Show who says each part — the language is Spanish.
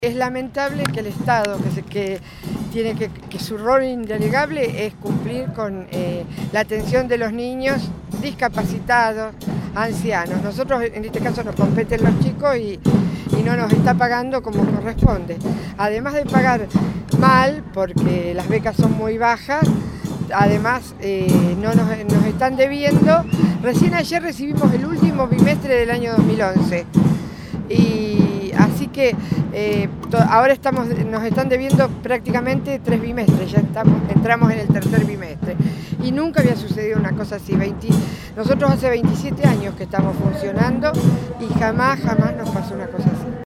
Speaker 1: Es lamentable que el Estado, que su rol indelegable es cumplir con la atención de los niños discapacitados, ancianos. Nosotros en este caso nos competen los chicos y no nos está pagando como corresponde. Además de pagar mal, porque las becas son muy bajas, además nos están debiendo. Recién ayer recibimos el último bimestre del año 2011. Y así que ahora nos están debiendo prácticamente 3 bimestres, entramos en el tercer bimestre. Y nunca había sucedido una cosa así. Nosotros hace 27 años que estamos funcionando y jamás nos pasó una cosa así.